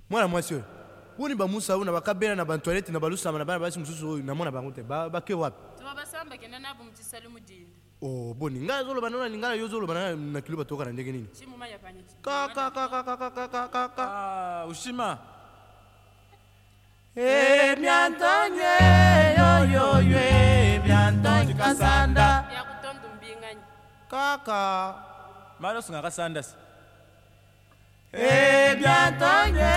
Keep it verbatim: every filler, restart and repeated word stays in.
Mwana mwasi oyo. Woni ba musa una bakabena na ba toilette na balusa na bana basi mususu oyo namona bango te. Ba ba ke wapi? Tuba basamba kenda nabo mutisali mudinda. Oh boni nga zolo banona lingala yo zolo banana na kilo batoka na ndenge nini? Chimu maya panya. Ka ka ka ka ka ka ka ka ka. Ah, Ushima. Eh biantanye yo yo yo eh biantanye kasanda. Ya kutondo mbinganya. Kaka. Malo sunga kasanda. Eh biantanye